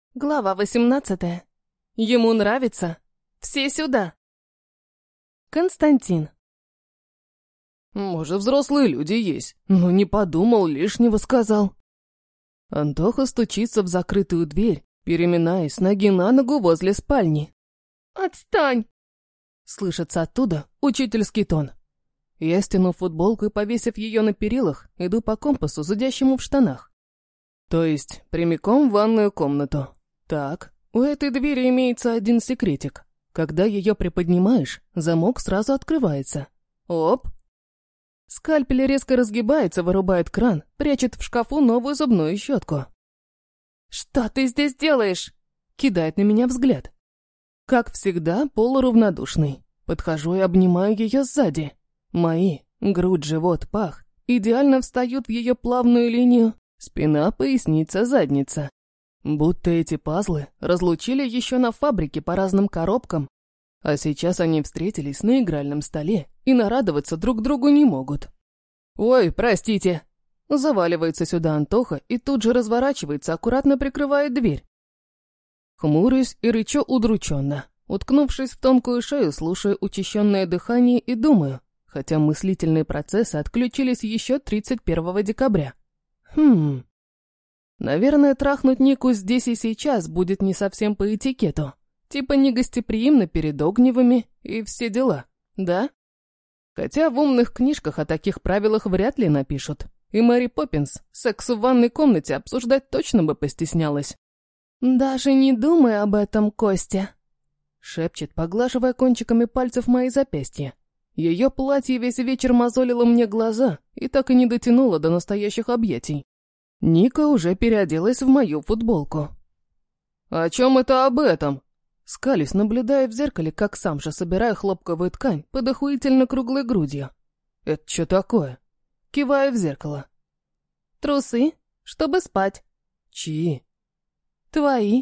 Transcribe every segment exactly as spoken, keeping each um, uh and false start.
Глава восемнадцатая. Ему нравится. Все сюда. Константин. Может, взрослые люди есть, но не подумал, лишнего сказал. Антоха стучится в закрытую дверь, переминаясь с ноги на ногу возле спальни. «Отстань!» Слышится оттуда учительский тон. Я, стянув футболку и повесив ее на перилах, иду по компасу, зудящему в штанах. То есть прямиком в ванную комнату. Так, у этой двери имеется один секретик. Когда ее приподнимаешь, замок сразу открывается. Оп! Скальпель резко разгибается, вырубает кран, прячет в шкафу новую зубную щетку. «Что ты здесь делаешь?» Кидает на меня взгляд. Как всегда, полуравнодушный. Подхожу и обнимаю ее сзади. Мои, грудь, живот, пах, идеально встают в ее плавную линию. Спина, поясница, задница. Будто эти пазлы разлучили еще на фабрике по разным коробкам, а сейчас они встретились на игральном столе и нарадоваться друг другу не могут. «Ой, простите!» Заваливается сюда Антоха и тут же разворачивается, аккуратно прикрывает дверь. Хмурюсь и рычу удрученно, уткнувшись в тонкую шею, слушая учащенное дыхание и думаю, хотя мыслительные процессы отключились еще тридцать первого декабря. Хм... Наверное, трахнуть Нику здесь и сейчас будет не совсем по этикету. Типа негостеприимно перед Огневыми и все дела, да? Хотя в умных книжках о таких правилах вряд ли напишут. И Мэри Поппинс секс в ванной комнате обсуждать точно бы постеснялась. «Даже не думай об этом, Костя», — шепчет, поглаживая кончиками пальцев мои запястья. Ее платье весь вечер мозолило мне глаза и так и не дотянуло до настоящих объятий. Ника уже переоделась в мою футболку. «О чем это об этом?» Скались, наблюдая в зеркале, как сам же собираю хлопковую ткань под охуительно круглой грудью. «Это что такое?» Киваю в зеркало. «Трусы, чтобы спать». «Чьи?» «Твои».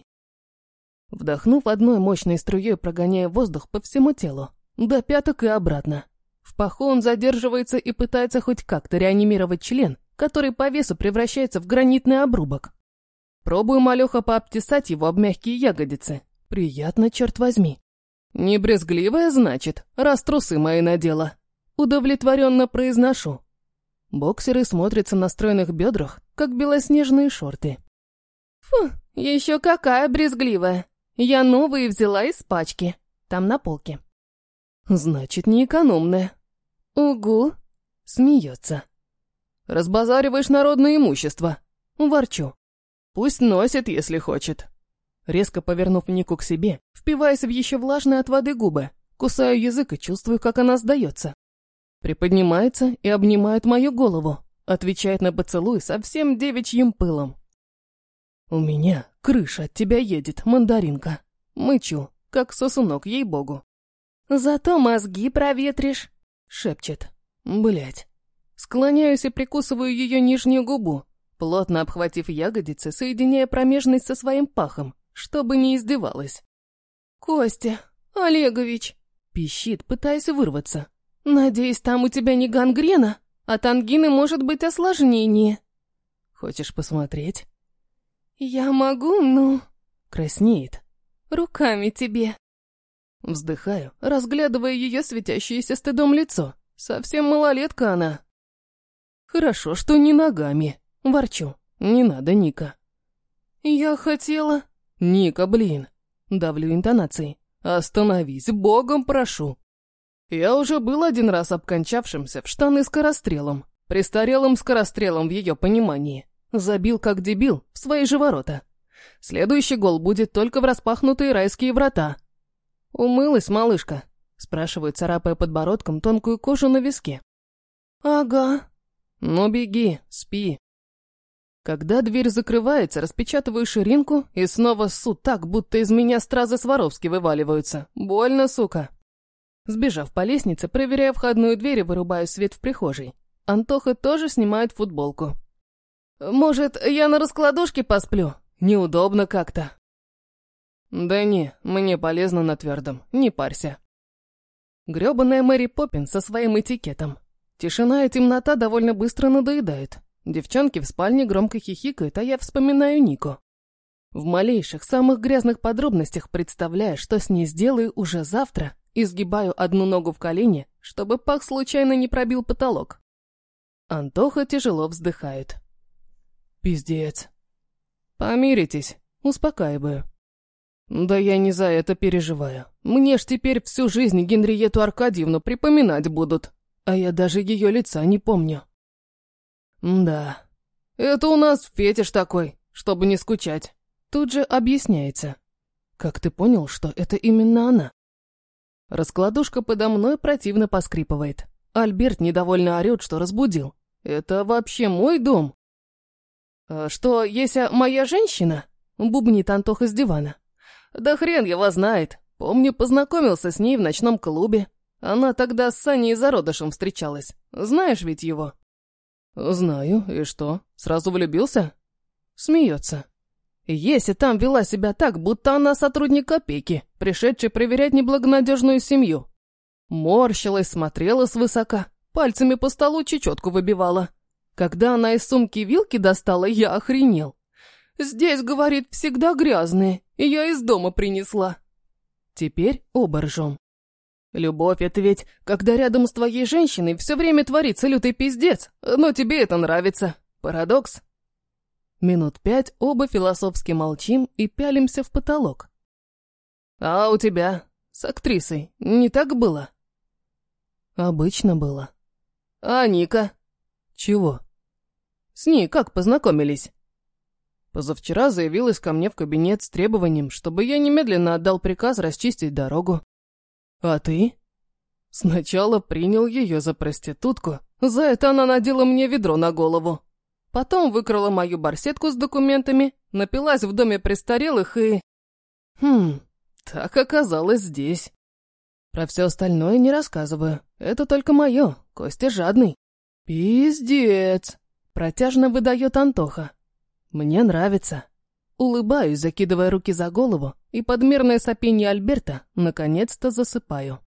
Вдохнув одной мощной струей, прогоняя воздух по всему телу, до пяток и обратно. В паху он задерживается и пытается хоть как-то реанимировать член, который по весу превращается в гранитный обрубок. Пробую малёха пообтесать его об мягкие ягодицы. Приятно, черт возьми. Не брезгливая, значит, раз трусы мои надела. Удовлетворенно произношу. Боксеры смотрятся на стройных бедрах, как белоснежные шорты. «Фу, еще какая брезгливая. Я новые взяла из пачки. Там на полке». «Значит, не экономная». «Угу», — смеется. «Разбазариваешь народное имущество». Ворчу. «Пусть носит, если хочет». Резко повернув Нику к себе, впиваясь в еще влажные от воды губы, кусаю язык и чувствую, как она сдается. Приподнимается и обнимает мою голову, отвечает на поцелуй со всем девичьим пылом. «У меня крыша от тебя едет, мандаринка». Мычу, как сосунок, ей-богу. «Зато мозги проветришь», — шепчет. Блять. Склоняюсь и прикусываю ее нижнюю губу, плотно обхватив ягодицы, соединяя промежность со своим пахом, чтобы не издевалась. «Костя Олегович», — пищит, пытаясь вырваться. «Надеюсь, там у тебя не гангрена? От ангины может быть осложнение». «Хочешь посмотреть?» «Я могу, ну...» — краснеет. «Руками тебе». Вздыхаю, разглядывая ее светящееся стыдом лицо. Совсем малолетка она. «Хорошо, что не ногами», — ворчу. «Не надо, Ника». «Я хотела...» «Ника, блин!» — давлю интонацией. «Остановись, богом прошу!» Я уже был один раз обкончавшимся в штаны скорострелом, престарелым скорострелом в ее понимании. Забил как дебил в свои же ворота. Следующий гол будет только в распахнутые райские врата. «Умылась, малышка?» — спрашивает, царапая подбородком тонкую кожу на виске. «Ага». «Ну беги, спи». Когда дверь закрывается, распечатываю ширинку и снова ссу так, будто из меня стразы Сваровски вываливаются. Больно, сука. Сбежав по лестнице, проверяю входную дверь и вырубаю свет в прихожей. Антоха тоже снимает футболку. «Может, я на раскладушке посплю? Неудобно как-то». «Да не, мне полезно на твердом, не парься». Грёбаная Мэри Поппинс со своим этикетом. Тишина и темнота довольно быстро надоедают. Девчонки в спальне громко хихикают, а я вспоминаю Нику. В малейших, самых грязных подробностях представляю, что с ней сделаю уже завтра, и сгибаю одну ногу в колени, чтобы пах случайно не пробил потолок. Антоха тяжело вздыхает. Пиздец. Помиритесь, успокаиваю. Да я не за это переживаю. Мне ж теперь всю жизнь Генриету Аркадьевну припоминать будут, а я даже ее лица не помню. Да, это у нас фетиш такой, чтобы не скучать. Тут же объясняется. Как ты понял, что это именно она? Раскладушка подо мной противно поскрипывает. Альберт недовольно орет, что разбудил. Это вообще мой дом. «А что, Еся моя женщина?» — бубнит Антоха с дивана. «Да хрен его знает. Помню, познакомился с ней в ночном клубе. Она тогда с Саней Зародышем встречалась. Знаешь ведь его?» «Знаю. И что, сразу влюбился?» Смеется. Еся там вела себя так, будто она сотрудник опеки, пришедший проверять неблагонадежную семью. Морщилась, смотрела свысока, пальцами по столу чечетку выбивала. Когда она из сумки вилки достала, я охренел. «Здесь, — говорит, — всегда грязные, и я из дома принесла». Теперь оба ржем. Любовь — это ведь, когда рядом с твоей женщиной все время творится лютый пиздец, но тебе это нравится. Парадокс. Минут пять оба философски молчим и пялимся в потолок. «А у тебя с актрисой не так было?» «Обычно было». «А Ника?» «Чего?» «С ней как познакомились?» «Позавчера заявилась ко мне в кабинет с требованием, чтобы я немедленно отдал приказ расчистить дорогу». «А ты?» «Сначала принял ее за проститутку, за это она надела мне ведро на голову. Потом выкрала мою барсетку с документами, напилась в доме престарелых и... Хм, так оказалось здесь. Про все остальное не рассказываю. Это только мое, Костя жадный». «Пиздец!» — протяжно выдает Антоха. «Мне нравится». Улыбаюсь, закидывая руки за голову, и под мирное сопенье Альберта наконец-то засыпаю.